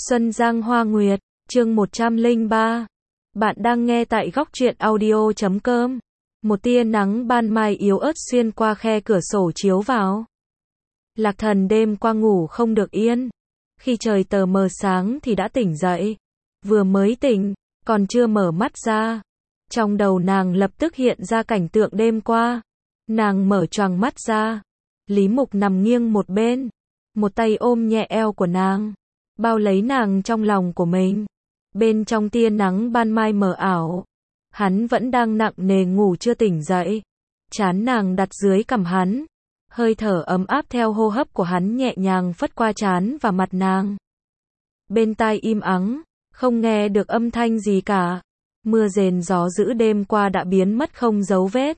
Xuân Giang Hoa Nguyệt, chương 103. Bạn đang nghe tại góc truyện audio.com. Một tia nắng ban mai yếu ớt xuyên qua khe cửa sổ chiếu vào. Lạc Thần đêm qua ngủ không được yên. Khi trời tờ mờ sáng thì đã tỉnh dậy. Vừa mới tỉnh, còn chưa mở mắt ra. Trong đầu nàng lập tức hiện ra cảnh tượng đêm qua. Nàng mở choàng mắt ra. Lý Mục nằm nghiêng một bên. Một tay ôm nhẹ eo của nàng. Bao lấy nàng trong lòng của mình. Bên trong tia nắng ban mai mờ ảo. Hắn vẫn đang nặng nề ngủ chưa tỉnh dậy. Trán nàng đặt dưới cằm hắn. Hơi thở ấm áp theo hô hấp của hắn nhẹ nhàng phất qua trán và mặt nàng. Bên tai im ắng, không nghe được âm thanh gì cả. Mưa rền gió dữ đêm qua đã biến mất không dấu vết.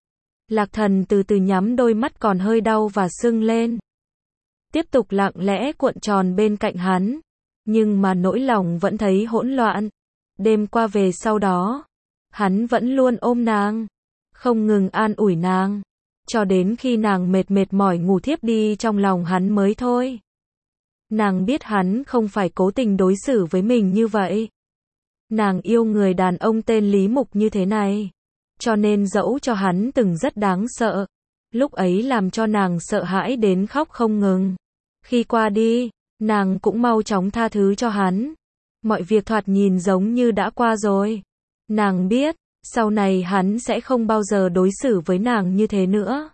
Lạc Thần từ từ nhắm đôi mắt còn hơi đau và sưng lên. Tiếp tục lặng lẽ cuộn tròn bên cạnh hắn. Nhưng mà nỗi lòng vẫn thấy hỗn loạn. Đêm qua về sau đó, hắn vẫn luôn ôm nàng. Không ngừng an ủi nàng. Cho đến khi nàng mệt mỏi ngủ thiếp đi trong lòng hắn mới thôi. Nàng biết hắn không phải cố tình đối xử với mình như vậy. Nàng yêu người đàn ông tên Lý Mục như thế này. Cho nên dẫu cho hắn từng rất đáng sợ. Lúc ấy làm cho nàng sợ hãi đến khóc không ngừng. Khi qua đi, nàng cũng mau chóng tha thứ cho hắn. Mọi việc thoạt nhìn giống như đã qua rồi. Nàng biết, sau này hắn sẽ không bao giờ đối xử với nàng như thế nữa.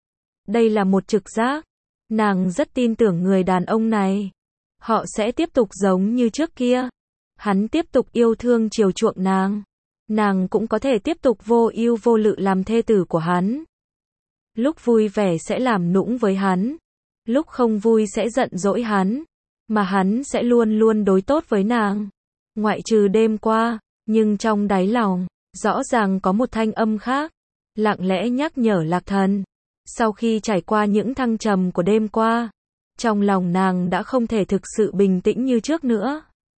Đây là một trực giác. Nàng rất tin tưởng người đàn ông này. Họ sẽ tiếp tục giống như trước kia. Hắn tiếp tục yêu thương chiều chuộng nàng. Nàng cũng có thể tiếp tục vô ưu vô lự làm thê tử của hắn. Lúc vui vẻ sẽ làm nũng với hắn. Lúc không vui sẽ giận dỗi hắn. Mà hắn sẽ luôn luôn đối tốt với nàng. Ngoại trừ đêm qua, nhưng trong đáy lòng, rõ ràng có một thanh âm khác. Lặng lẽ nhắc nhở Lạc Thần. Sau khi trải qua những thăng trầm của đêm qua, trong lòng nàng đã không thể thực sự bình tĩnh như trước nữa.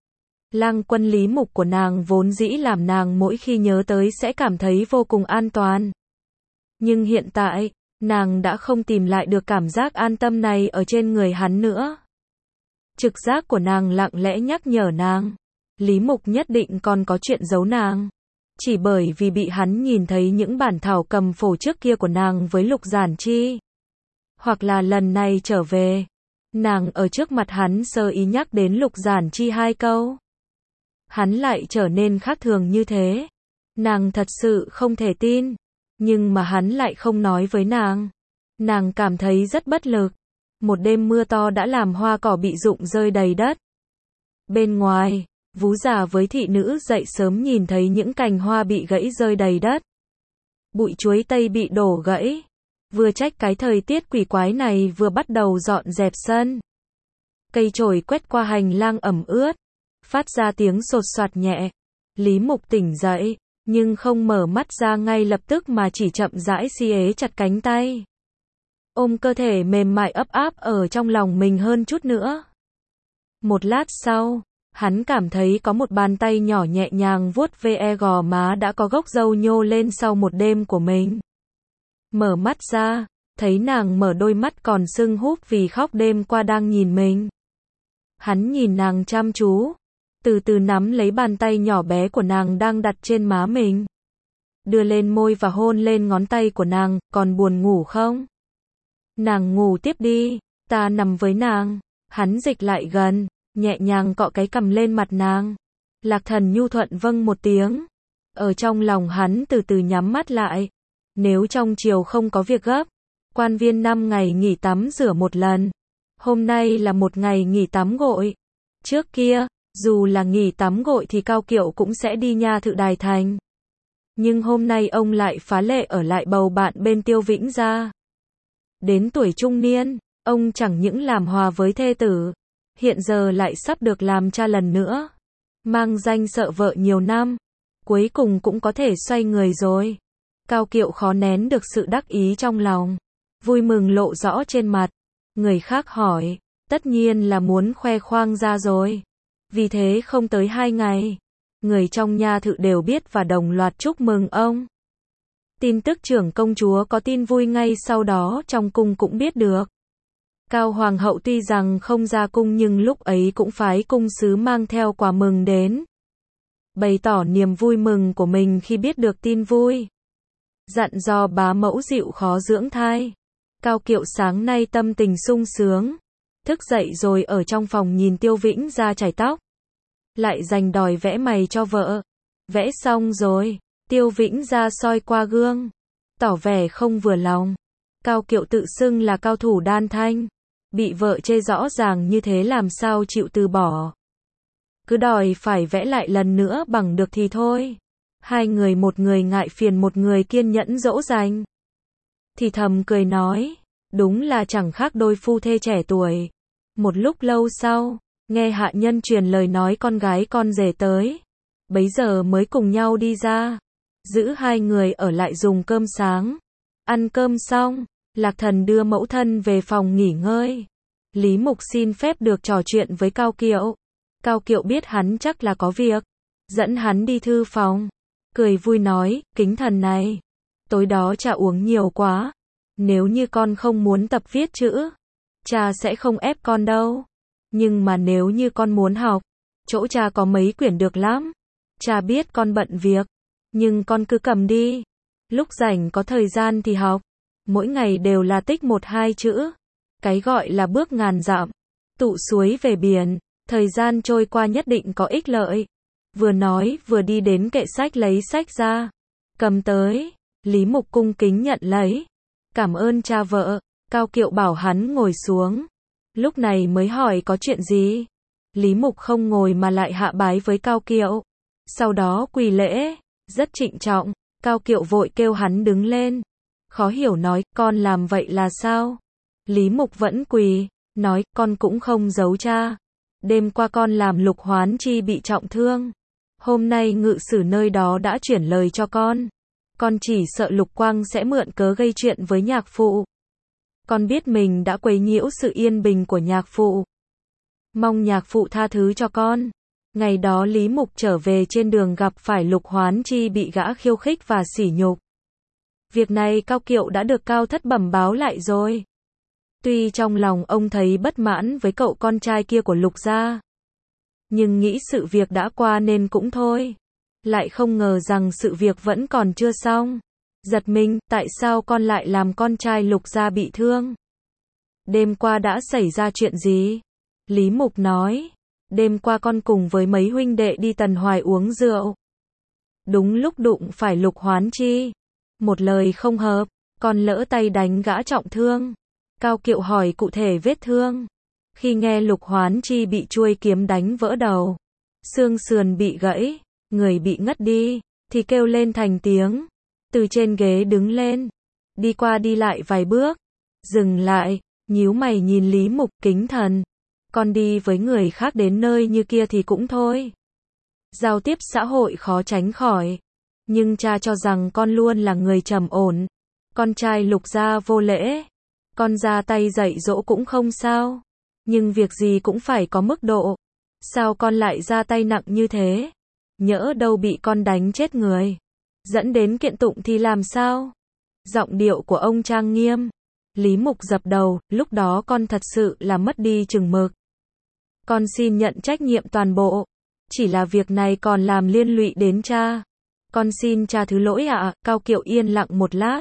Lang quân Lý Mục của nàng vốn dĩ làm nàng mỗi khi nhớ tới sẽ cảm thấy vô cùng an toàn. Nhưng hiện tại, nàng đã không tìm lại được cảm giác an tâm này ở trên người hắn nữa. Trực giác của nàng lặng lẽ nhắc nhở nàng. Lý Mục nhất định còn có chuyện giấu nàng. Chỉ bởi vì bị hắn nhìn thấy những bản thảo cầm phổ trước kia của nàng với Lục Giản Chi. Hoặc là lần này trở về, nàng ở trước mặt hắn sơ ý nhắc đến Lục Giản Chi 2 câu. Hắn lại trở nên khác thường như thế. Nàng thật sự không thể tin. Nhưng mà hắn lại không nói với nàng. Nàng cảm thấy rất bất lực. Một đêm mưa to đã làm hoa cỏ bị rụng rơi đầy đất. Bên ngoài, Vú già với thị nữ dậy sớm nhìn thấy những cành hoa bị gãy rơi đầy đất. Bụi chuối tây bị đổ gãy. Vừa trách cái thời tiết quỷ quái này vừa bắt đầu dọn dẹp sân. Cây chổi quét qua hành lang ẩm ướt. Phát ra tiếng sột soạt nhẹ. Lý Mục tỉnh dậy, nhưng không mở mắt ra ngay lập tức mà chỉ chậm rãi ghế chặt cánh tay. Ôm cơ thể mềm mại ấp áp ở trong lòng mình hơn chút nữa. Một lát sau, hắn cảm thấy có một bàn tay nhỏ nhẹ nhàng vuốt ve gò má đã có gốc râu nhô lên sau một đêm của mình. Mở mắt ra, thấy nàng mở đôi mắt còn sưng húp vì khóc đêm qua đang nhìn mình. Hắn nhìn nàng chăm chú, từ từ nắm lấy bàn tay nhỏ bé của nàng đang đặt trên má mình. Đưa lên môi và hôn lên ngón tay của nàng, còn buồn ngủ không? Nàng ngủ tiếp đi, ta nằm với nàng. Hắn dịch lại gần, nhẹ nhàng cọ cái cằm lên mặt nàng. Lạc Thần nhu thuận vâng một tiếng. Ở trong lòng hắn từ từ nhắm mắt lại. Nếu trong chiều không có việc gấp, quan viên 5 ngày nghỉ tắm rửa một lần. Hôm nay là một ngày nghỉ tắm gội. Trước kia, dù là nghỉ tắm gội thì Cao Kiệu cũng sẽ đi nha thự Đài Thành. Nhưng hôm nay ông lại phá lệ ở lại bầu bạn bên Tiêu Vĩnh Gia. Đến tuổi trung niên, ông chẳng những làm hòa với thê tử, hiện giờ lại sắp được làm cha lần nữa. Mang danh sợ vợ nhiều năm, cuối cùng cũng có thể xoay người rồi. Cao Kiệu khó nén được sự đắc ý trong lòng, vui mừng lộ rõ trên mặt. Người khác hỏi, tất nhiên là muốn khoe khoang ra rồi. Vì thế không tới 2 ngày, người trong nha thự đều biết và đồng loạt chúc mừng ông. Tin tức trưởng công chúa có tin vui ngay sau đó trong cung cũng biết được. Cao Hoàng hậu tuy rằng không ra cung nhưng lúc ấy cũng phái cung sứ mang theo quà mừng đến, bày tỏ niềm vui mừng của mình khi biết được tin vui. Dặn dò bá mẫu dịu khó dưỡng thai. Cao Kiệu sáng nay tâm tình sung sướng, thức dậy rồi ở trong phòng nhìn Tiêu Vĩnh Gia chải tóc, lại dành đòi vẽ mày cho vợ. Vẽ xong rồi, Tiêu Vĩnh Gia soi qua gương, tỏ vẻ không vừa lòng. Cao Kiệu tự xưng là cao thủ đan thanh, bị vợ chê rõ ràng như thế làm sao chịu từ bỏ. Cứ đòi phải vẽ lại lần nữa bằng được thì thôi. Hai người, một người ngại phiền một người kiên nhẫn dỗ dành. Thì thầm cười nói, đúng là chẳng khác đôi phu thê trẻ tuổi. Một lúc lâu sau, nghe hạ nhân truyền lời nói con gái con rể tới, bấy giờ mới cùng nhau đi ra, giữ hai người ở lại dùng cơm sáng. Ăn cơm xong, Lạc Thần đưa mẫu thân về phòng nghỉ ngơi. Lý Mục xin phép được trò chuyện với Cao Kiệu. Cao Kiệu biết hắn chắc là có việc, dẫn hắn đi thư phòng, cười vui nói, kính thần này, tối đó cha uống nhiều quá, nếu như con không muốn tập viết chữ, cha sẽ không ép con đâu, nhưng mà nếu như con muốn học, chỗ cha có mấy quyển được lắm, cha biết con bận việc, nhưng con cứ cầm đi, lúc rảnh có thời gian thì học, mỗi ngày đều là tích 1-2 chữ, cái gọi là bước ngàn dặm, tụ suối về biển, thời gian trôi qua nhất định có ích lợi. Vừa nói vừa đi đến kệ sách lấy sách ra, cầm tới. Lý Mục cung kính nhận lấy, cảm ơn cha vợ. Cao Kiệu bảo hắn ngồi xuống, lúc này mới hỏi có chuyện gì. Lý Mục không ngồi mà lại hạ bái với Cao Kiệu, sau đó quỳ lễ, rất trịnh trọng. Cao Kiệu vội kêu hắn đứng lên, khó hiểu nói, con làm vậy là sao? Lý Mục vẫn quỳ, nói, con cũng không giấu cha. Đêm qua con làm Lục Hoán Chi bị trọng thương. Hôm nay ngự sử nơi đó đã chuyển lời cho con. Con chỉ sợ Lục Quang sẽ mượn cớ gây chuyện với nhạc phụ. Con biết mình đã quấy nhiễu sự yên bình của nhạc phụ. Mong nhạc phụ tha thứ cho con. Ngày đó Lý Mục trở về trên đường gặp phải Lục Hoán Chi bị gã khiêu khích và sỉ nhục. Việc này Cao Kiệu đã được Cao Thất bẩm báo lại rồi. Tuy trong lòng ông thấy bất mãn với cậu con trai kia của Lục gia, nhưng nghĩ sự việc đã qua nên cũng thôi. Lại không ngờ rằng sự việc vẫn còn chưa xong. Giật mình, tại sao con lại làm con trai Lục gia bị thương? Đêm qua đã xảy ra chuyện gì? Lý Mục nói, đêm qua con cùng với mấy huynh đệ đi Tần Hoài uống rượu. Đúng lúc đụng phải Lục Hoán Chi. Một lời không hợp, con lỡ tay đánh gã trọng thương. Cao Kiệu hỏi cụ thể vết thương. Khi nghe Lục Hoán Chi bị chuôi kiếm đánh vỡ đầu, xương sườn bị gãy, người bị ngất đi, thì kêu lên thành tiếng. Từ trên ghế đứng lên, đi qua đi lại vài bước, dừng lại, nhíu mày nhìn Lý Mục, kính thần. Con đi với người khác đến nơi như kia thì cũng thôi. Giao tiếp xã hội khó tránh khỏi. Nhưng cha cho rằng con luôn là người trầm ổn. Con trai Lục gia vô lễ. Con ra tay dạy dỗ cũng không sao. Nhưng việc gì cũng phải có mức độ. Sao con lại ra tay nặng như thế? Nhỡ đâu bị con đánh chết người, dẫn đến kiện tụng thì làm sao? Giọng điệu của ông trang nghiêm. Lý Mục dập đầu, lúc đó con thật sự là mất đi chừng mực. Con xin nhận trách nhiệm toàn bộ. Chỉ là việc này còn làm liên lụy đến cha. Con xin cha thứ lỗi ạ. Cao Kiệu yên lặng một lát,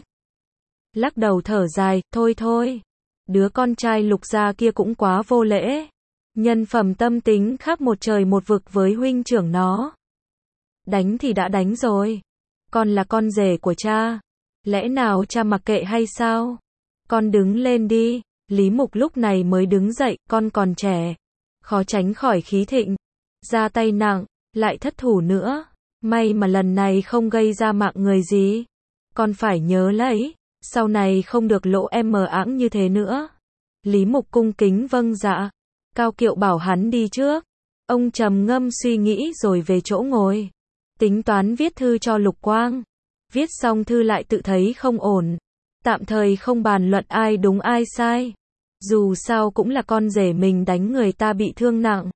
lắc đầu thở dài, thôi thôi. Đứa con trai Lục gia kia cũng quá vô lễ. Nhân phẩm tâm tính khác một trời một vực với huynh trưởng nó. Đánh thì đã đánh rồi. Con là con rể của cha. Lẽ nào cha mặc kệ hay sao? Con đứng lên đi. Lý Mục lúc này mới đứng dậy, con còn trẻ. Khó tránh khỏi khí thịnh. Ra tay nặng, lại thất thủ nữa. May mà lần này không gây ra mạng người gì. Con phải nhớ lấy. Sau này không được lộ em mờ ẵng như thế nữa. Lý Mục cung kính vâng dạ. Cao Kiệu bảo hắn đi trước. Ông trầm ngâm suy nghĩ rồi về chỗ ngồi. Tính toán viết thư cho Lục Quang. Viết xong thư lại tự thấy không ổn. Tạm thời không bàn luận ai đúng ai sai. Dù sao cũng là con rể mình đánh người ta bị thương nặng.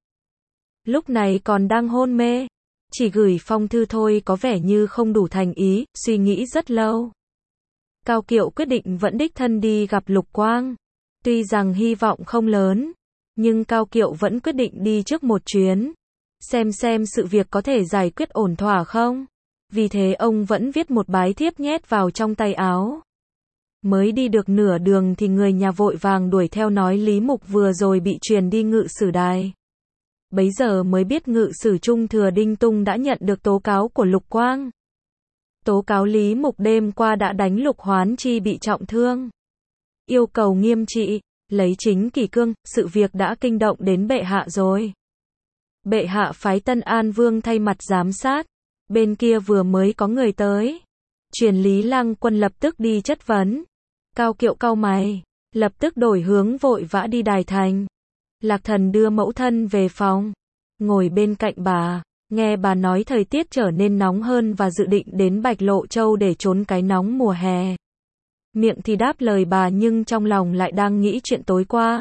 Lúc này còn đang hôn mê. Chỉ gửi phong thư thôi có vẻ như không đủ thành ý, suy nghĩ rất lâu. Cao Kiệu quyết định vẫn đích thân đi gặp Lục Quang. Tuy rằng hy vọng không lớn, nhưng Cao Kiệu vẫn quyết định đi trước một chuyến, xem sự việc có thể giải quyết ổn thỏa không. Vì thế ông vẫn viết một bái thiếp nhét vào trong tay áo. Mới đi được nửa đường thì người nhà vội vàng đuổi theo nói Lý Mục vừa rồi bị truyền đi ngự sử đài. Bấy giờ mới biết ngự sử Trung Thừa Đinh Tung đã nhận được tố cáo của Lục Quang. Tố cáo Lý Mục đêm qua đã đánh Lục Hoán Chi bị trọng thương. Yêu cầu nghiêm trị, lấy chính kỷ cương, sự việc đã kinh động đến bệ hạ rồi. Bệ hạ phái Tân An Vương thay mặt giám sát. Bên kia vừa mới có người tới. Truyền Lý Lăng Quân lập tức đi chất vấn. Cao Kiệu cau mày, lập tức đổi hướng vội vã đi đài thành. Lạc Thần đưa mẫu thân về phòng, ngồi bên cạnh bà, nghe bà nói thời tiết trở nên nóng hơn và dự định đến Bạch Lộ Châu để trốn cái nóng mùa hè. Miệng thì đáp lời bà nhưng trong lòng lại đang nghĩ chuyện tối qua.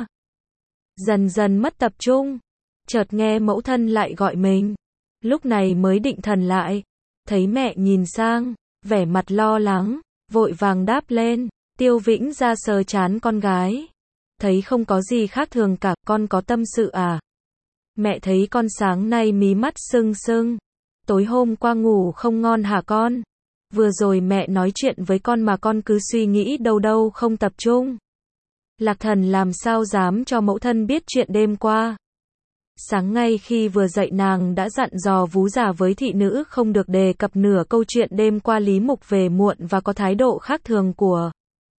Dần dần mất tập trung, chợt nghe mẫu thân lại gọi mình. Lúc này mới định thần lại, thấy mẹ nhìn sang, vẻ mặt lo lắng, vội vàng đáp lên. Tiêu Vĩnh ra sờ trán con gái. Thấy không có gì khác thường cả, con có tâm sự à? Mẹ thấy con sáng nay mí mắt sưng sưng. Tối hôm qua ngủ không ngon hả con? Vừa rồi mẹ nói chuyện với con mà con cứ suy nghĩ đâu không tập trung. Lạc Thần làm sao dám cho mẫu thân biết chuyện đêm qua. Sáng ngay khi vừa dậy nàng đã dặn dò vú già với thị nữ không được đề cập nửa câu chuyện đêm qua Lý Mục về muộn và có thái độ khác thường của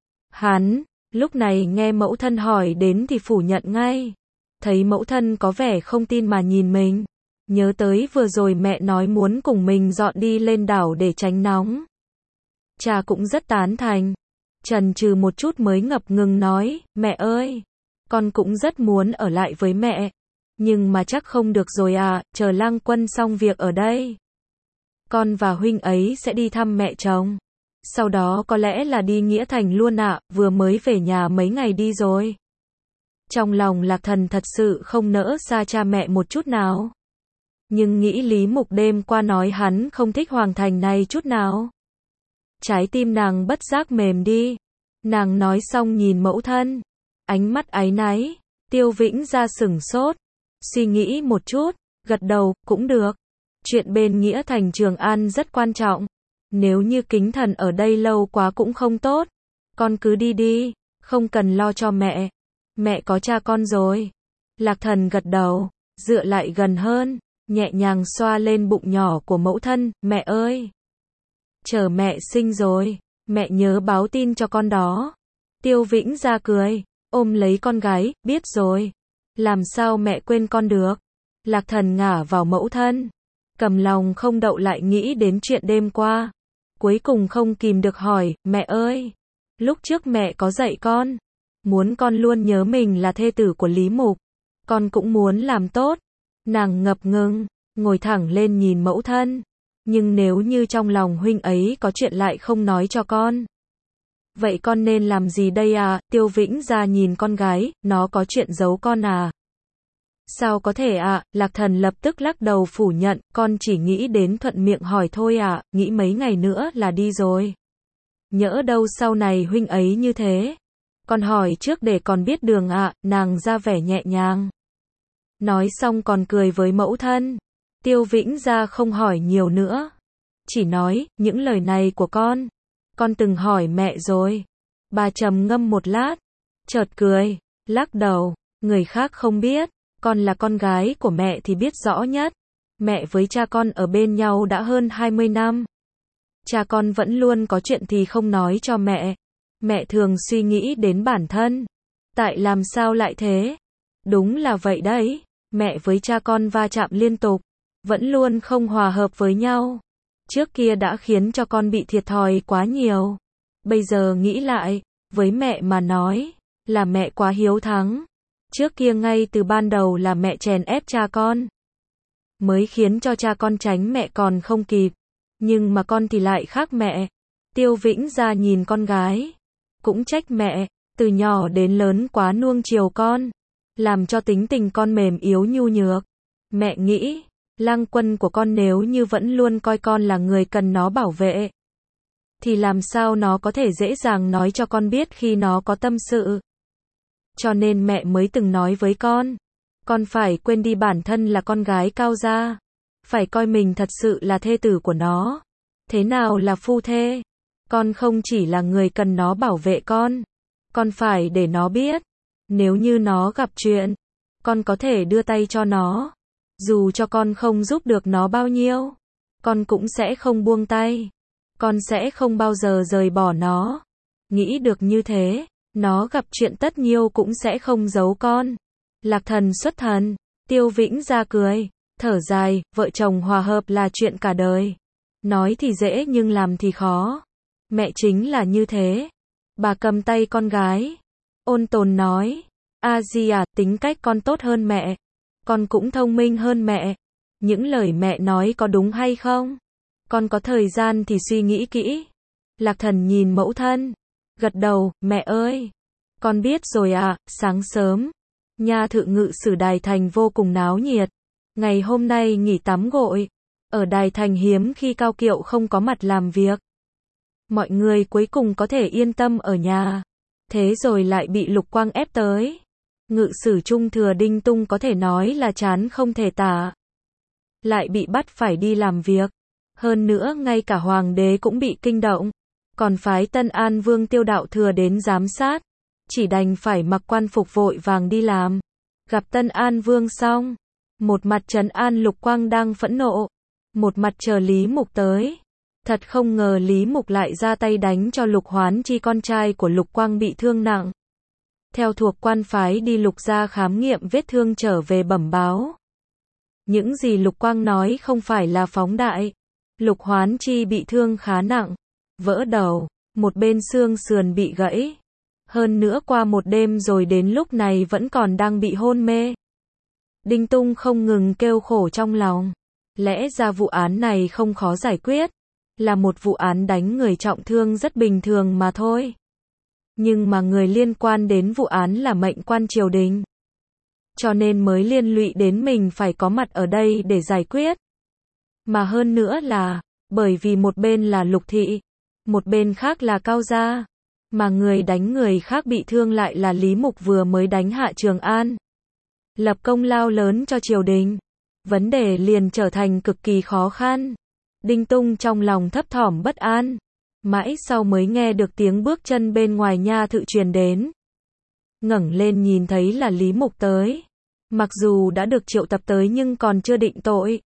hắn. Lúc này nghe mẫu thân hỏi đến thì phủ nhận ngay. Thấy mẫu thân có vẻ không tin mà nhìn mình. Nhớ tới vừa rồi mẹ nói muốn cùng mình dọn đi lên đảo để tránh nóng. Cha cũng rất tán thành. Chần chừ một chút mới ngập ngừng nói, mẹ ơi, con cũng rất muốn ở lại với mẹ. Nhưng mà chắc không được rồi à, chờ Lăng Quân xong việc ở đây. Con và huynh ấy sẽ đi thăm mẹ chồng. Sau đó có lẽ là đi Nghĩa Thành luôn ạ, vừa mới về nhà mấy ngày đi rồi. Trong lòng Lạc Thần thật sự không nỡ xa cha mẹ một chút nào. Nhưng nghĩ Lý Mục đêm qua nói hắn không thích Hoàng Thành này chút nào. Trái tim nàng bất giác mềm đi. Nàng nói xong nhìn mẫu thân. Ánh mắt áy náy. Tiêu Vĩnh ra sửng sốt. Suy nghĩ một chút, gật đầu, cũng được. Chuyện bên Nghĩa Thành Trường An rất quan trọng. Nếu như Kính Thần ở đây lâu quá cũng không tốt. Con cứ đi đi, không cần lo cho mẹ. Mẹ có cha con rồi. Lạc Thần gật đầu, dựa lại gần hơn, nhẹ nhàng xoa lên bụng nhỏ của mẫu thân, mẹ ơi. Chờ mẹ sinh rồi, mẹ nhớ báo tin cho con đó. Tiêu Vĩnh ra cười, ôm lấy con gái, biết rồi. Làm sao mẹ quên con được. Lạc Thần ngả vào mẫu thân, cầm lòng không đậu lại nghĩ đến chuyện đêm qua. Cuối cùng không kìm được hỏi, mẹ ơi, lúc trước mẹ có dạy con, muốn con luôn nhớ mình là thê tử của Lý Mục. Con cũng muốn làm tốt. Nàng ngập ngừng, ngồi thẳng lên nhìn mẫu thân. Nhưng nếu như trong lòng huynh ấy có chuyện lại không nói cho con. Vậy con nên làm gì đây à? Tiêu Vĩnh ra nhìn con gái, nó có chuyện giấu con à? Sao có thể ạ? Lạc Thần lập tức lắc đầu phủ nhận, con chỉ nghĩ đến thuận miệng hỏi thôi ạ, nghĩ mấy ngày nữa là đi rồi. Nhỡ đâu sau này huynh ấy như thế. Con hỏi trước để con biết đường ạ, nàng ra vẻ nhẹ nhàng. Nói xong còn cười với mẫu thân. Tiêu Vĩnh ra không hỏi nhiều nữa. Chỉ nói, những lời này của con từng hỏi mẹ rồi. Bà trầm ngâm một lát, chợt cười, lắc đầu, người khác không biết. Con là con gái của mẹ thì biết rõ nhất. Mẹ với cha con ở bên nhau đã hơn 20 năm. Cha con vẫn luôn có chuyện thì không nói cho mẹ. Mẹ thường suy nghĩ đến bản thân. Tại làm sao lại thế? Đúng là vậy đấy. Mẹ với cha con va chạm liên tục. Vẫn luôn không hòa hợp với nhau. Trước kia đã khiến cho con bị thiệt thòi quá nhiều. Bây giờ nghĩ lại, với mẹ mà nói, là mẹ quá hiếu thắng. Trước kia ngay từ ban đầu là mẹ chèn ép cha con. Mới khiến cho cha con tránh mẹ còn không kịp. Nhưng mà con thì lại khác mẹ. Tiêu Vĩnh ra nhìn con gái. Cũng trách mẹ, từ nhỏ đến lớn quá nuông chiều con. Làm cho tính tình con mềm yếu nhu nhược. Mẹ nghĩ, Lăng Quân của con nếu như vẫn luôn coi con là người cần nó bảo vệ. Thì làm sao nó có thể dễ dàng nói cho con biết khi nó có tâm sự. Cho nên mẹ mới từng nói với con phải quên đi bản thân là con gái Cao gia, phải coi mình thật sự là thê tử của nó. Thế nào là phu thê? Con không chỉ là người cần nó bảo vệ con phải để nó biết, nếu như nó gặp chuyện, con có thể đưa tay cho nó. Dù cho con không giúp được nó bao nhiêu, con cũng sẽ không buông tay. Con sẽ không bao giờ rời bỏ nó. Nghĩ được như thế, nó gặp chuyện tất nhiêu cũng sẽ không giấu con. Lạc Thần xuất thần, Tiêu Vĩnh ra cười, thở dài, vợ chồng hòa hợp là chuyện cả đời. Nói thì dễ nhưng làm thì khó. Mẹ chính là như thế. Bà cầm tay con gái, ôn tồn nói, A Di à, tính cách con tốt hơn mẹ. Con cũng thông minh hơn mẹ. Những lời mẹ nói có đúng hay không? Con có thời gian thì suy nghĩ kỹ. Lạc Thần nhìn mẫu thân, gật đầu, mẹ ơi, con biết rồi ạ. Sáng sớm, nhà thự ngự sử Đài Thành vô cùng náo nhiệt. Ngày hôm nay nghỉ tắm gội. Ở Đài Thành hiếm khi Cao Kiệu không có mặt làm việc. Mọi người cuối cùng có thể yên tâm ở nhà. Thế rồi lại bị Lục Quang ép tới. Ngự sử trung thừa Đinh Tung có thể nói là chán không thể tả. Lại bị bắt phải đi làm việc. Hơn nữa ngay cả hoàng đế cũng bị kinh động. Còn phái Tân An Vương Tiêu Đạo Thừa đến giám sát. Chỉ đành phải mặc quan phục vội vàng đi làm. Gặp Tân An Vương xong, một mặt trấn an Lục Quang đang phẫn nộ, một mặt chờ Lý Mục tới. Thật không ngờ Lý Mục lại ra tay đánh cho Lục Hoán Chi con trai của Lục Quang bị thương nặng. Theo thuộc quan phái đi Lục gia khám nghiệm vết thương trở về bẩm báo. Những gì Lục Quang nói không phải là phóng đại. Lục Hoán Chi bị thương khá nặng, vỡ đầu, một bên xương sườn bị gãy. Hơn nữa qua một đêm rồi đến lúc này vẫn còn đang bị hôn mê. Đinh Tung không ngừng kêu khổ trong lòng. Lẽ ra vụ án này không khó giải quyết. Là một vụ án đánh người trọng thương rất bình thường mà thôi. Nhưng mà người liên quan đến vụ án là mệnh quan triều đình. Cho nên mới liên lụy đến mình phải có mặt ở đây để giải quyết. Mà hơn nữa là, bởi vì một bên là Lục thị, một bên khác là Cao gia. Mà người đánh người khác bị thương lại là Lý Mục vừa mới đánh hạ Trường An. Lập công lao lớn cho triều đình. Vấn đề liền trở thành cực kỳ khó khăn. Đinh Tung trong lòng thấp thỏm bất an. Mãi sau mới nghe được tiếng bước chân bên ngoài nha thự truyền đến. Ngẩng lên nhìn thấy là Lý Mục tới. Mặc dù đã được triệu tập tới nhưng còn chưa định tội.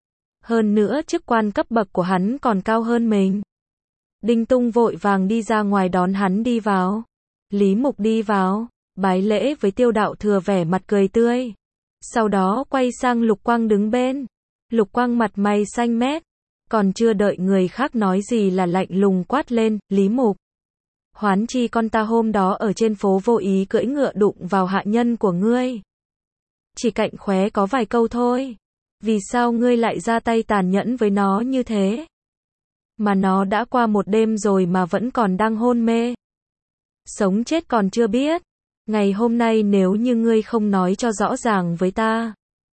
Hơn nữa chức quan cấp bậc của hắn còn cao hơn mình. Đinh Tung vội vàng đi ra ngoài đón hắn đi vào. Lý Mục đi vào, bái lễ với Tiêu Đạo Thừa vẻ mặt cười tươi. Sau đó quay sang Lục Quang đứng bên. Lục Quang mặt mày xanh mét. Còn chưa đợi người khác nói gì là lạnh lùng quát lên, Lý Mục. Hoán Chi con ta hôm đó ở trên phố vô ý cưỡi ngựa đụng vào hạ nhân của ngươi. Chỉ cạnh khóe có vài câu thôi. Vì sao ngươi lại ra tay tàn nhẫn với nó như thế? Mà nó đã qua một đêm rồi mà vẫn còn đang hôn mê. Sống chết còn chưa biết. Ngày hôm nay nếu như ngươi không nói cho rõ ràng với ta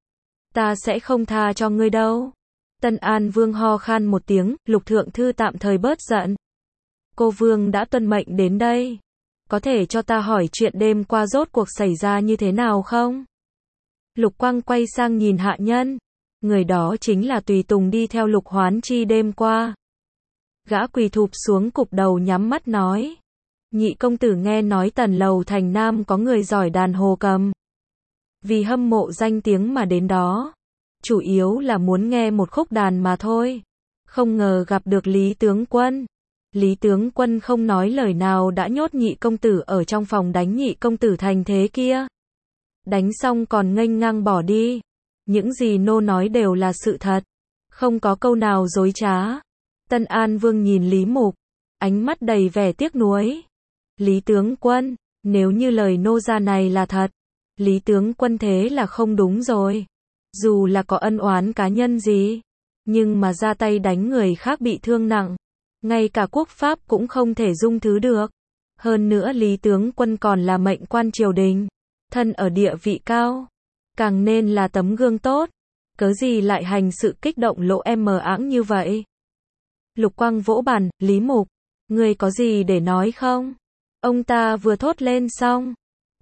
sẽ không tha cho ngươi đâu. Tân An Vương ho khan một tiếng, Lục Thượng Thư tạm thời bớt giận. Cô Vương đã tuân mệnh đến đây. Có thể cho ta hỏi chuyện đêm qua rốt cuộc xảy ra như thế nào không? Lục Quang quay sang nhìn hạ nhân. Người đó chính là tùy tùng đi theo Lục Hoán Chi đêm qua. Gã quỳ thụp xuống cụp đầu nhắm mắt nói. Nhị công tử nghe nói Tần Lầu Thành Nam có người giỏi đàn hồ cầm. Vì hâm mộ danh tiếng mà đến đó. Chủ yếu là muốn nghe một khúc đàn mà thôi. Không ngờ gặp được Lý tướng quân. Lý tướng quân không nói lời nào đã nhốt nhị công tử ở trong phòng đánh nhị công tử thành thế kia. Đánh xong còn nghênh ngang bỏ đi. Những gì nô nói đều là sự thật. Không có câu nào dối trá. Tân An Vương nhìn Lý Mục. Ánh mắt đầy vẻ tiếc nuối. Lý tướng quân, nếu như lời nô ra này là thật. Lý tướng quân thế là không đúng rồi. Dù là có ân oán cá nhân gì. Nhưng mà ra tay đánh người khác bị thương nặng. Ngay cả quốc pháp cũng không thể dung thứ được. Hơn nữa Lý tướng quân còn là mệnh quan triều đình. Thân ở địa vị cao. Càng nên là tấm gương tốt. Cớ gì lại hành sự kích động lỗ em mờ áng như vậy? Lục Quang vỗ bàn, Lý Mục. Ngươi có gì để nói không? Ông ta vừa thốt lên xong.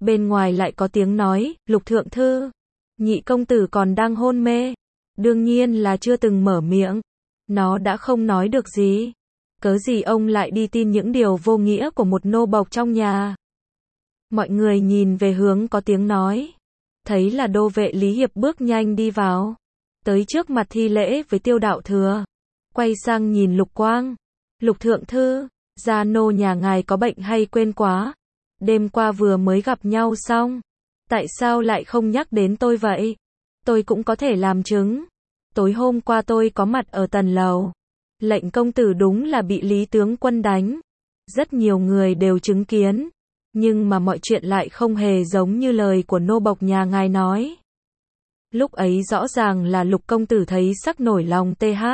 Bên ngoài lại có tiếng nói, Lục thượng thư, nhị công tử còn đang hôn mê. Đương nhiên là chưa từng mở miệng. Nó đã không nói được gì. Cớ gì ông lại đi tin những điều vô nghĩa của một nô bộc trong nhà. Mọi người nhìn về hướng có tiếng nói. Thấy là đô vệ Lý Hiệp bước nhanh đi vào. Tới trước mặt thi lễ với Tiêu đạo thừa. Quay sang nhìn Lục Quang. Lục thượng thư, gia nô nhà ngài có bệnh hay quên quá? Đêm qua vừa mới gặp nhau xong. Tại sao lại không nhắc đến tôi vậy? Tôi cũng có thể làm chứng. Tối hôm qua tôi có mặt ở tần lầu. Lệnh công tử đúng là bị Lý tướng quân đánh. Rất nhiều người đều chứng kiến. Nhưng mà mọi chuyện lại không hề giống như lời của nô bộc nhà ngài nói. Lúc ấy rõ ràng là Lục công tử thấy sắc nổi lòng TH.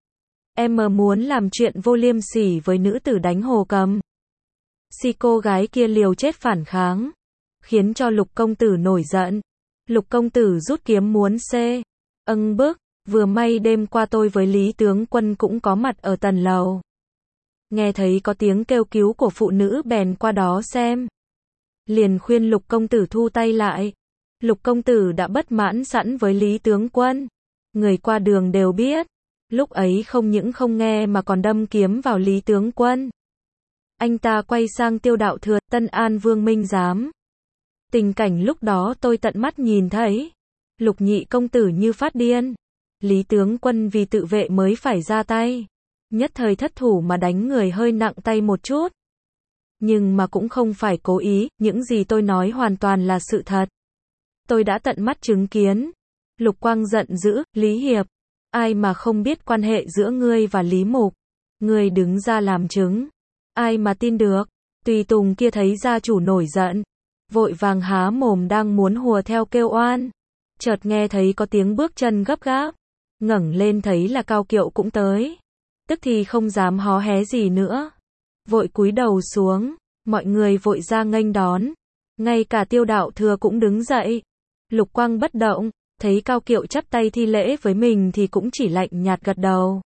Em muốn làm chuyện vô liêm sỉ với nữ tử đánh Hồ Cầm. Si cô gái kia liều chết phản kháng. Khiến cho Lục công tử nổi giận. Lục công tử rút kiếm muốn bức. Vừa may đêm qua tôi với Lý tướng quân cũng có mặt ở tần lầu. Nghe thấy có tiếng kêu cứu của phụ nữ bèn qua đó xem. Liền khuyên Lục công tử thu tay lại. Lục công tử đã bất mãn sẵn với Lý tướng quân. Người qua đường đều biết. Lúc ấy không những không nghe mà còn đâm kiếm vào Lý tướng quân. Anh ta quay sang Tiêu đạo thừa, Tân An Vương Minh Giám. Tình cảnh lúc đó tôi tận mắt nhìn thấy. Lục nhị công tử như phát điên. Lý tướng quân vì tự vệ mới phải ra tay. Nhất thời thất thủ mà đánh người hơi nặng tay một chút. Nhưng mà cũng không phải cố ý, những gì tôi nói hoàn toàn là sự thật. Tôi đã tận mắt chứng kiến. Lục Quang giận dữ, Lý Hiệp. Ai mà không biết quan hệ giữa ngươi và Lý Mục. Ngươi đứng ra làm chứng. Ai mà tin được. Tùy tùng kia thấy gia chủ nổi giận. Vội vàng há mồm đang muốn hùa theo kêu oan. Chợt nghe thấy có tiếng bước chân gấp gáp. Ngẩng lên thấy là Cao Kiệu cũng tới. Tức thì không dám hó hé gì nữa. Vội cúi đầu xuống. Mọi người vội ra nghênh đón. Ngay cả Tiêu đạo thừa cũng đứng dậy. Lục Quang bất động. Thấy Cao Kiệu chắp tay thi lễ với mình thì cũng chỉ lạnh nhạt gật đầu.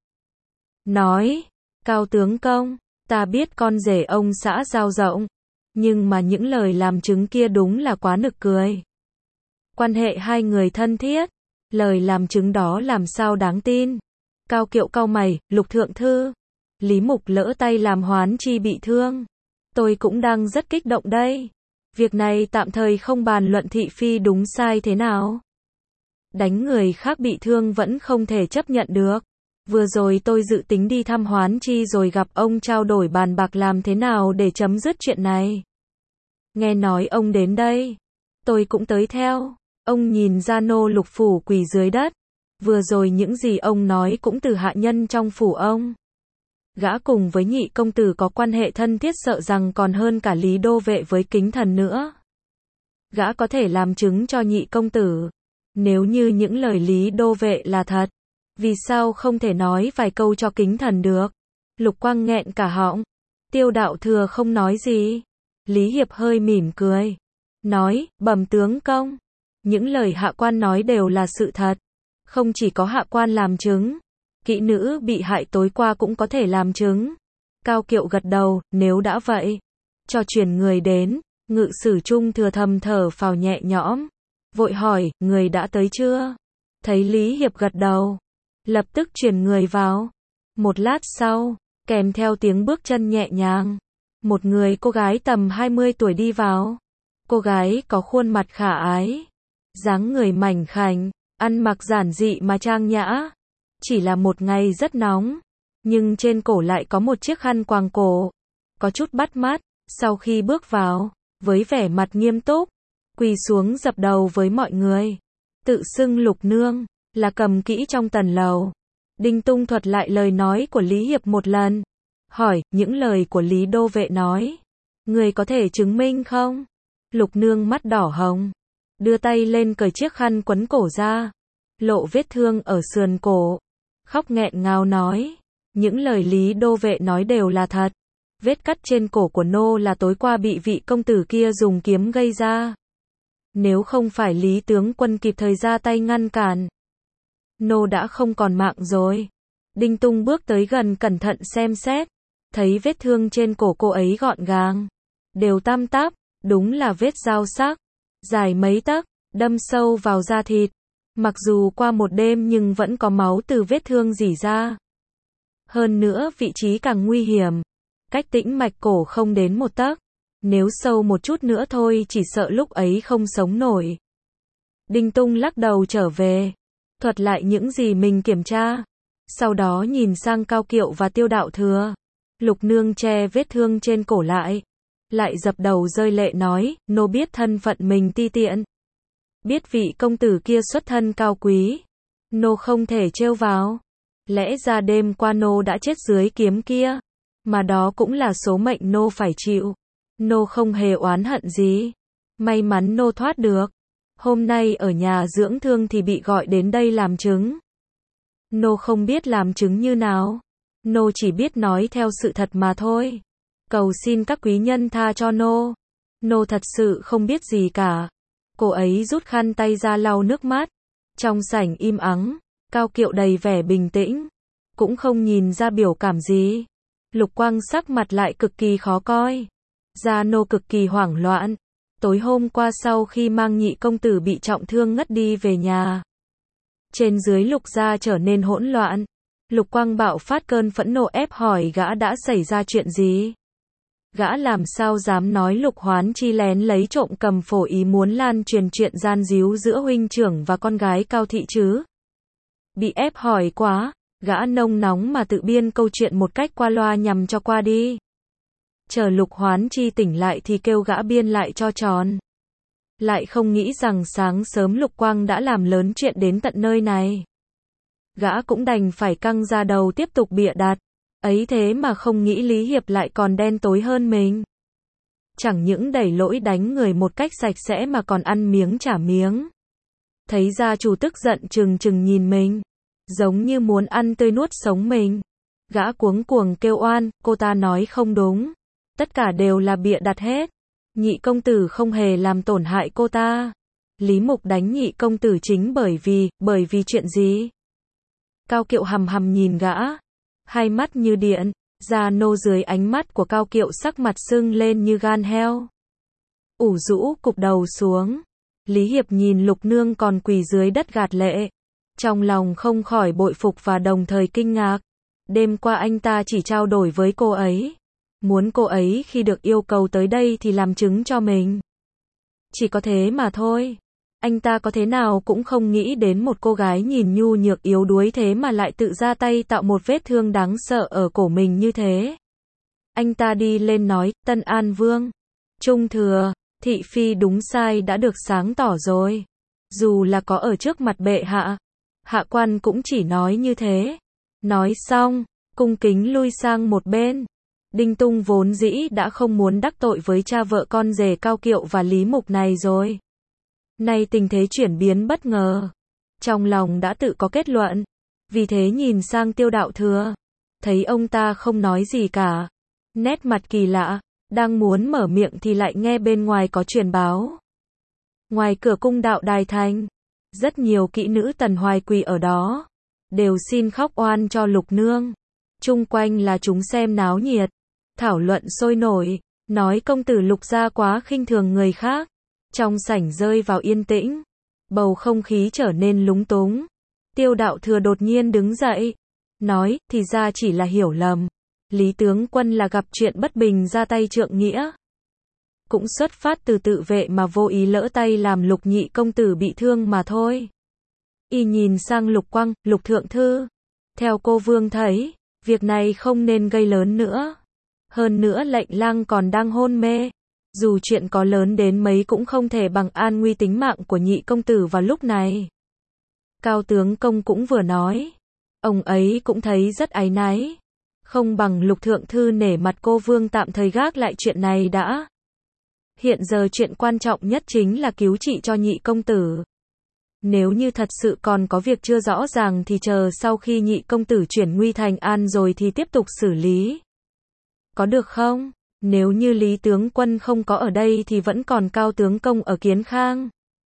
Nói. Cao tướng công. Ta biết con rể ông xã giao rộng. Nhưng mà những lời làm chứng kia đúng là quá nực cười. Quan hệ hai người thân thiết. Lời làm chứng đó làm sao đáng tin. Cao Kiệu cau mày, Lục thượng thư. Lý Mục lỡ tay làm Hoán Chi bị thương. Tôi cũng đang rất kích động đây. Việc này tạm thời không bàn luận thị phi đúng sai thế nào. Đánh người khác bị thương vẫn không thể chấp nhận được. Vừa rồi tôi dự tính đi thăm Hoán Chi rồi gặp ông trao đổi bàn bạc làm thế nào để chấm dứt chuyện này. Nghe nói ông đến đây. Tôi cũng tới theo. Ông nhìn gia nô Lục phủ quỳ dưới đất. Vừa rồi những gì ông nói cũng từ hạ nhân trong phủ ông. Gã cùng với nhị công tử có quan hệ thân thiết sợ rằng còn hơn cả Lý đô vệ với Kính thần nữa. Gã có thể làm chứng cho nhị công tử. Nếu như những lời Lý đô vệ là thật, vì sao không thể nói vài câu cho Kính thần được? Lục Quang nghẹn cả họng. Tiêu đạo thừa không nói gì. Lý Hiệp hơi mỉm cười. Nói, bẩm tướng công. Những lời hạ quan nói đều là sự thật. Không chỉ có hạ quan làm chứng. Kỹ nữ bị hại tối qua cũng có thể làm chứng. Cao Kiệu gật đầu, nếu đã vậy. Cho truyền người đến. Ngự sử Trung thừa thầm thở phào nhẹ nhõm. Vội hỏi, người đã tới chưa? Thấy Lý Hiệp gật đầu. Lập tức truyền người vào. Một lát sau, kèm theo tiếng bước chân nhẹ nhàng. Một người cô gái tầm 20 tuổi đi vào. Cô gái có khuôn mặt khả ái. Dáng người mảnh khảnh, ăn mặc giản dị mà trang nhã. Chỉ là một ngày rất nóng. Nhưng trên cổ lại có một chiếc khăn quàng cổ. Có chút bắt mắt. Sau khi bước vào, với vẻ mặt nghiêm túc, quỳ xuống dập đầu với mọi người. Tự xưng Lục nương, là cầm kỹ trong tần lầu. Đinh Tung thuật lại lời nói của Lý Hiệp một lần. Hỏi, những lời của Lý đô vệ nói. Người có thể chứng minh không? Lục nương mắt đỏ hồng. Đưa tay lên cởi chiếc khăn quấn cổ ra. Lộ vết thương ở sườn cổ. Khóc nghẹn ngào nói. Những lời Lý đô vệ nói đều là thật. Vết cắt trên cổ của nô là tối qua bị vị công tử kia dùng kiếm gây ra. Nếu không phải Lý tướng quân kịp thời ra tay ngăn cản, nô đã không còn mạng rồi. Đinh Tung bước tới gần cẩn thận xem xét. Thấy vết thương trên cổ cô ấy gọn gàng. Đều tăm tắp. Đúng là vết dao sắc, dài mấy tấc, đâm sâu vào da thịt. Mặc dù qua một đêm nhưng vẫn có máu từ vết thương rỉ ra. Hơn nữa vị trí càng nguy hiểm. Cách tĩnh mạch cổ không đến một tấc. Nếu sâu một chút nữa thôi chỉ sợ lúc ấy không sống nổi. Đinh Tung lắc đầu trở về. Thuật lại những gì mình kiểm tra. Sau đó nhìn sang Cao Kiệu và Tiêu Đạo Thừa. Lục Nương che vết thương trên cổ lại. Lại dập đầu rơi lệ nói, nô biết thân phận mình ti tiện. Biết vị công tử kia xuất thân cao quý. Nô không thể trêu vào. Lẽ ra đêm qua nô đã chết dưới kiếm kia. Mà đó cũng là số mệnh nô phải chịu. Nô không hề oán hận gì. May mắn nô thoát được. Hôm nay ở nhà dưỡng thương thì bị gọi đến đây làm chứng. Nô không biết làm chứng như nào. Nô chỉ biết nói theo sự thật mà thôi. Cầu xin các quý nhân tha cho nô. Nô thật sự không biết gì cả. Cô ấy rút khăn tay ra lau nước mắt. Trong sảnh im ắng, Cao Kiệu đầy vẻ bình tĩnh. Cũng không nhìn ra biểu cảm gì. Lục Quang sắc mặt lại cực kỳ khó coi. Gia nô cực kỳ hoảng loạn. Tối hôm qua sau khi mang nhị công tử bị trọng thương ngất đi về nhà. Trên dưới Lục gia trở nên hỗn loạn. Lục Quang bạo phát cơn phẫn nộ ép hỏi gã đã xảy ra chuyện gì. Gã làm sao dám nói Lục Hoán Chi lén lấy trộm cầm phổ ý muốn lan truyền chuyện gian díu giữa huynh trưởng và con gái Cao thị chứ. Bị ép hỏi quá, gã nông nóng mà tự biên câu chuyện một cách qua loa nhằm cho qua đi. Chờ Lục Hoán Chi tỉnh lại thì kêu gã biên lại cho tròn. Lại không nghĩ rằng sáng sớm Lục Quang đã làm lớn chuyện đến tận nơi này. Gã cũng đành phải căng ra đầu tiếp tục bịa đặt. Ấy thế mà không nghĩ Lý Hiệp lại còn đen tối hơn mình. Chẳng những đẩy lỗi đánh người một cách sạch sẽ mà còn ăn miếng trả miếng. Thấy gia chủ tức giận trừng trừng nhìn mình. Giống như muốn ăn tươi nuốt sống mình. Gã cuống cuồng kêu oan, cô ta nói không đúng. Tất cả đều là bịa đặt hết. Nhị công tử không hề làm tổn hại cô ta. Lý Mục đánh nhị công tử chính bởi vì chuyện gì? Cao Kiệu hầm hầm nhìn gã. Hai mắt như điện, da nô dưới ánh mắt của Cao Kiệu sắc mặt sưng lên như gan heo. Ủ rũ cụp đầu xuống. Lý Hiệp nhìn Lục Nương còn quỳ dưới đất gạt lệ. Trong lòng không khỏi bội phục và đồng thời kinh ngạc. Đêm qua anh ta chỉ trao đổi với cô ấy. Muốn cô ấy khi được yêu cầu tới đây thì làm chứng cho mình. Chỉ có thế mà thôi. Anh ta có thế nào cũng không nghĩ đến một cô gái nhìn nhu nhược yếu đuối thế mà lại tự ra tay tạo một vết thương đáng sợ ở cổ mình như thế. Anh ta đi lên nói, Tân An Vương, Trung Thừa, thị phi đúng sai đã được sáng tỏ rồi. Dù là có ở trước mặt bệ hạ, hạ quan cũng chỉ nói như thế. Nói xong, cung kính lui sang một bên. Đinh Tung vốn dĩ đã không muốn đắc tội với cha vợ con rể Cao Kiệu và Lý Mục này rồi. Nay tình thế chuyển biến bất ngờ. Trong lòng đã tự có kết luận. Vì thế nhìn sang Tiêu Đạo Thừa. Thấy ông ta không nói gì cả. Nét mặt kỳ lạ. Đang muốn mở miệng thì lại nghe bên ngoài có truyền báo. Ngoài cửa cung đạo Đài Thành. Rất nhiều kỹ nữ Tần Hoài quỳ ở đó. Đều xin khóc oan cho Lục Nương. Chung quanh là chúng xem náo nhiệt. Thảo luận sôi nổi. Nói công tử Lục gia quá khinh thường người khác. Trong sảnh rơi vào yên tĩnh. Bầu không khí trở nên lúng túng. Tiêu Đạo Thừa đột nhiên đứng dậy. Nói, thì ra chỉ là hiểu lầm. Lý tướng quân là gặp chuyện bất bình ra tay trượng nghĩa. Cũng xuất phát từ tự vệ mà vô ý lỡ tay làm Lục nhị công tử bị thương mà thôi. Y nhìn sang Lục Quang, Lục thượng thư. Theo cô vương thấy, việc này không nên gây lớn nữa. Hơn nữa lệnh lang còn đang hôn mê. Dù chuyện có lớn đến mấy cũng không thể bằng an nguy tính mạng của nhị công tử vào lúc này. Cao tướng công cũng vừa nói. Ông ấy cũng thấy rất áy náy. Không bằng Lục thượng thư nể mặt cô vương tạm thời gác lại chuyện này đã. Hiện giờ chuyện quan trọng nhất chính là cứu trị cho nhị công tử. Nếu như thật sự còn có việc chưa rõ ràng thì chờ sau khi nhị công tử chuyển nguy thành an rồi thì tiếp tục xử lý. Có được không? Nếu như Lý tướng quân không có ở đây thì vẫn còn Cao tướng công ở Kiến Khang.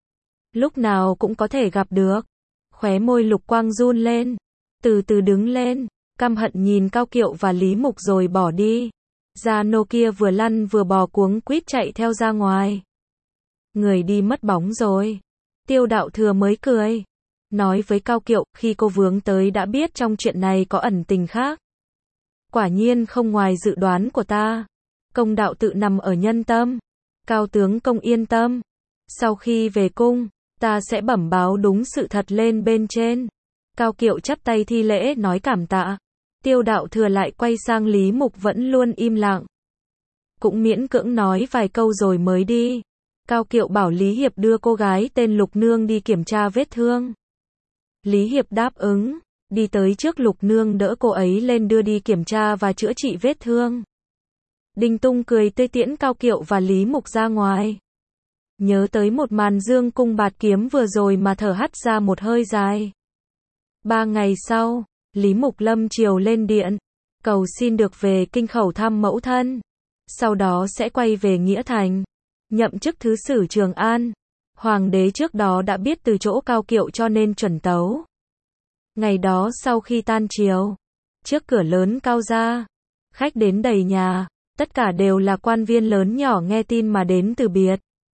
Lúc nào cũng có thể gặp được. Khóe môi Lục Quang run lên. Từ từ đứng lên. Căm hận nhìn Cao Kiệu và Lý Mục rồi bỏ đi. Gia nô kia vừa lăn vừa bò cuống quýt chạy theo ra ngoài. Người đi mất bóng rồi. Tiêu Đạo Thừa mới cười. Nói với Cao Kiệu, khi cô vướng tới đã biết trong chuyện này có ẩn tình khác. Quả nhiên không ngoài dự đoán của ta. Công đạo tự nằm ở nhân tâm. Cao tướng công yên tâm. Sau khi về cung, ta sẽ bẩm báo đúng sự thật lên bên trên. Cao Kiệu chắp tay thi lễ nói cảm tạ. Tiêu Đạo Thừa lại quay sang Lý Mục vẫn luôn im lặng. Cũng miễn cưỡng nói vài câu rồi mới đi. Cao Kiệu bảo Lý Hiệp đưa cô gái tên Lục Nương đi kiểm tra vết thương. Lý Hiệp đáp ứng, đi tới trước Lục Nương đỡ cô ấy lên đưa đi kiểm tra và chữa trị vết thương. Đinh Tung cười tươi tiễn Cao Kiệu và Lý Mục ra ngoài. Nhớ tới một màn dương cung bạt kiếm vừa rồi mà thở hắt ra một hơi dài. 3 ngày sau, Lý Mục lâm chiều lên điện, cầu xin được về kinh khẩu thăm mẫu thân. Sau đó sẽ quay về Nghĩa Thành, nhậm chức thứ sử Trường An. Hoàng đế trước đó đã biết từ chỗ Cao Kiệu cho nên chuẩn tấu. Ngày đó sau khi tan chiều, trước cửa lớn Cao gia, khách đến đầy nhà, tất cả đều là quan viên lớn nhỏ nghe tin mà đến từ biệt.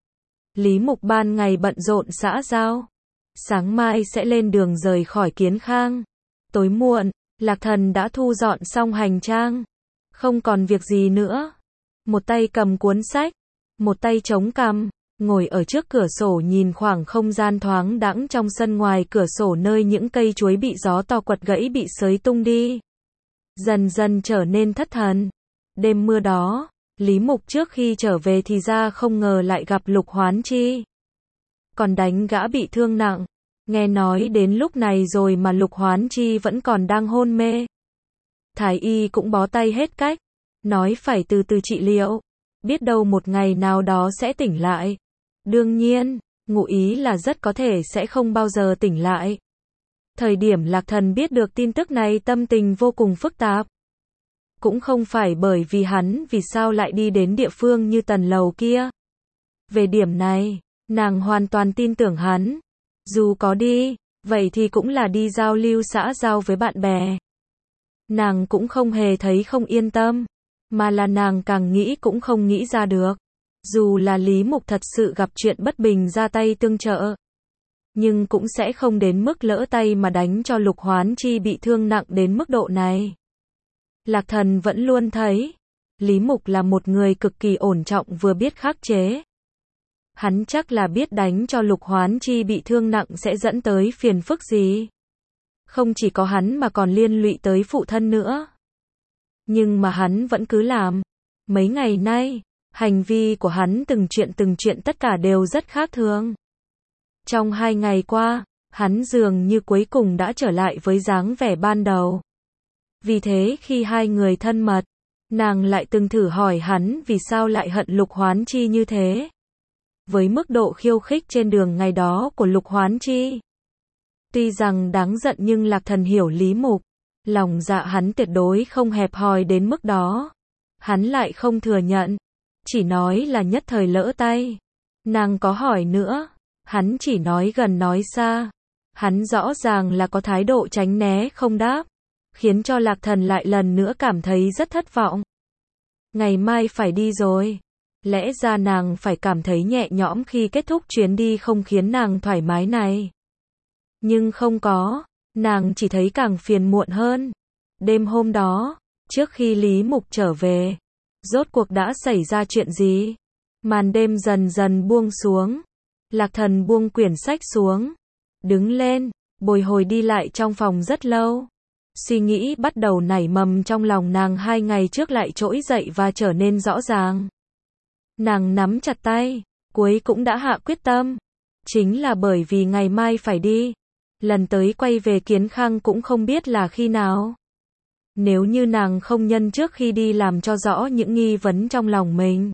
Lý Mục ban ngày bận rộn xã giao, sáng mai sẽ lên đường rời khỏi Kiến Khang. Tối muộn, Lạc Thần đã thu dọn xong hành trang, không còn việc gì nữa. Một tay cầm cuốn sách, một tay chống cằm, ngồi ở trước cửa sổ nhìn khoảng không gian thoáng đãng trong sân ngoài cửa sổ nơi những cây chuối bị gió to quật gãy bị xới tung đi. Dần dần trở nên thất thần. Đêm mưa đó, Lý Mục trước khi trở về thì ra không ngờ lại gặp Lục Hoán Chi. Còn đánh gã bị thương nặng. Nghe nói đến lúc này rồi mà Lục Hoán Chi vẫn còn đang hôn mê. Thái y cũng bó tay hết cách, nói phải từ từ trị liệu, biết đâu một ngày nào đó sẽ tỉnh lại. Đương nhiên, ngụ ý là rất có thể sẽ không bao giờ tỉnh lại. Thời điểm Lạc Thần biết được tin tức này tâm tình vô cùng phức tạp. Cũng không phải bởi vì hắn vì sao lại đi đến địa phương như Tần Lầu kia. Về điểm này, nàng hoàn toàn tin tưởng hắn. Dù có đi, vậy thì cũng là đi giao lưu xã giao với bạn bè. Nàng cũng không hề thấy không yên tâm, mà là nàng càng nghĩ cũng không nghĩ ra được. Dù là Lý Mục thật sự gặp chuyện bất bình ra tay tương trợ, nhưng cũng sẽ không đến mức lỡ tay mà đánh cho Lục Hoán Chi bị thương nặng đến mức độ này. Lạc Thần vẫn luôn thấy, Lý Mục là một người cực kỳ ổn trọng vừa biết khắc chế. Hắn chắc là biết đánh cho Lục Hoán Chi bị thương nặng sẽ dẫn tới phiền phức gì. Không chỉ có hắn mà còn liên lụy tới phụ thân nữa. Nhưng mà hắn vẫn cứ làm. Mấy ngày nay, hành vi của hắn từng chuyện tất cả đều rất khác thường. Trong 2 ngày qua, hắn dường như cuối cùng đã trở lại với dáng vẻ ban đầu. Vì thế khi hai người thân mật, nàng lại từng thử hỏi hắn vì sao lại hận Lục Hoán Chi như thế. Với mức độ khiêu khích trên đường ngày đó của Lục Hoán Chi, tuy rằng đáng giận nhưng Lạc Thần hiểu Lý Mục, lòng dạ hắn tuyệt đối không hẹp hòi đến mức đó. Hắn lại không thừa nhận, chỉ nói là nhất thời lỡ tay. Nàng có hỏi nữa, hắn chỉ nói gần nói xa. Hắn rõ ràng là có thái độ tránh né không đáp, khiến cho Lạc Thần lại lần nữa cảm thấy rất thất vọng. Ngày mai phải đi rồi. Lẽ ra nàng phải cảm thấy nhẹ nhõm khi kết thúc chuyến đi không khiến nàng thoải mái này. Nhưng không có, nàng chỉ thấy càng phiền muộn hơn. Đêm hôm đó, trước khi Lý Mục trở về, rốt cuộc đã xảy ra chuyện gì? Màn đêm dần dần buông xuống. Lạc Thần buông quyển sách xuống, đứng lên, bồi hồi đi lại trong phòng rất lâu. Suy nghĩ bắt đầu nảy mầm trong lòng nàng 2 ngày trước lại trỗi dậy và trở nên rõ ràng. Nàng nắm chặt tay, cuối cũng đã hạ quyết tâm. Chính là bởi vì ngày mai phải đi. Lần tới quay về Kiến Khang cũng không biết là khi nào. Nếu như nàng không nhân trước khi đi làm cho rõ những nghi vấn trong lòng mình,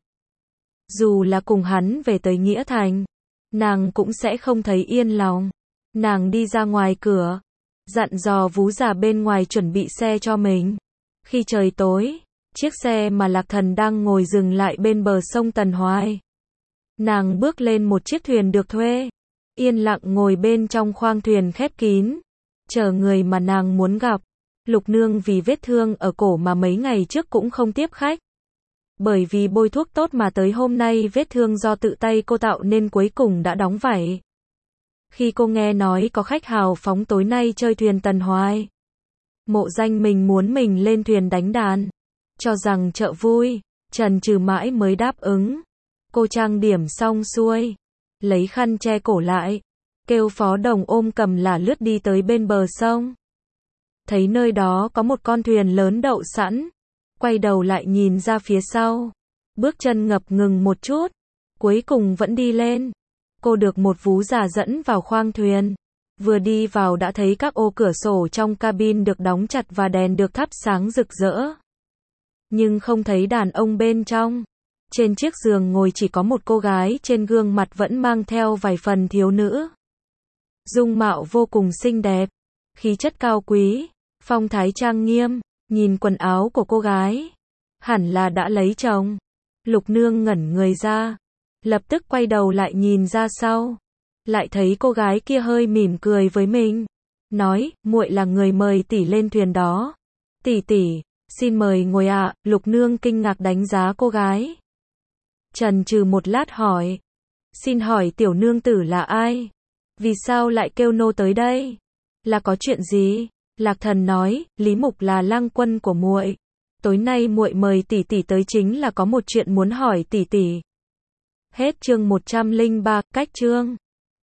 dù là cùng hắn về tới Nghĩa Thành, nàng cũng sẽ không thấy yên lòng. Nàng đi ra ngoài cửa, dặn dò Vú già bên ngoài chuẩn bị xe cho mình. Khi trời tối, chiếc xe mà Lạc Thần đang ngồi dừng lại bên bờ sông Tần Hoài. Nàng bước lên một chiếc thuyền được thuê, yên lặng ngồi bên trong khoang thuyền khép kín, chờ người mà nàng muốn gặp. Lục Nương vì vết thương ở cổ mà mấy ngày trước cũng không tiếp khách. Bởi vì bôi thuốc tốt mà tới hôm nay vết thương do tự tay cô tạo nên cuối cùng đã đóng vảy. Khi cô nghe nói có khách hào phóng tối nay chơi thuyền Tần Hoài, Mộ Danh mình muốn mình lên thuyền đánh đàn, cho rằng chợ vui, chần chừ mãi mới đáp ứng. Cô trang điểm xong xuôi, lấy khăn che cổ lại, kêu phó đồng ôm cầm là lướt đi tới bên bờ sông. Thấy nơi đó có một con thuyền lớn đậu sẵn, quay đầu lại nhìn ra phía sau, bước chân ngập ngừng một chút, cuối cùng vẫn đi lên. Cô được một vú già dẫn vào khoang thuyền, vừa đi vào đã thấy các ô cửa sổ trong cabin được đóng chặt và đèn được thắp sáng rực rỡ. Nhưng không thấy đàn ông bên trong. Trên chiếc giường ngồi chỉ có một cô gái, trên gương mặt vẫn mang theo vài phần thiếu nữ. Dung mạo vô cùng xinh đẹp, khí chất cao quý, phong thái trang nghiêm, nhìn quần áo của cô gái, hẳn là đã lấy chồng. Lục Nương ngẩn người ra, lập tức quay đầu lại nhìn ra sau, lại thấy cô gái kia hơi mỉm cười với mình, nói, muội là người mời tỷ lên thuyền đó. Tỷ tỷ, xin mời ngồi ạ. Lục Nương kinh ngạc đánh giá cô gái. Chần chừ một lát hỏi, xin hỏi tiểu nương tử là ai? Vì sao lại kêu nô tới đây? Là có chuyện gì? Lạc Thần nói, Lý Mục là lang quân của muội. Tối nay muội mời tỷ tỷ tới chính là có một chuyện muốn hỏi tỷ tỷ. Hết chương 103, cách chương.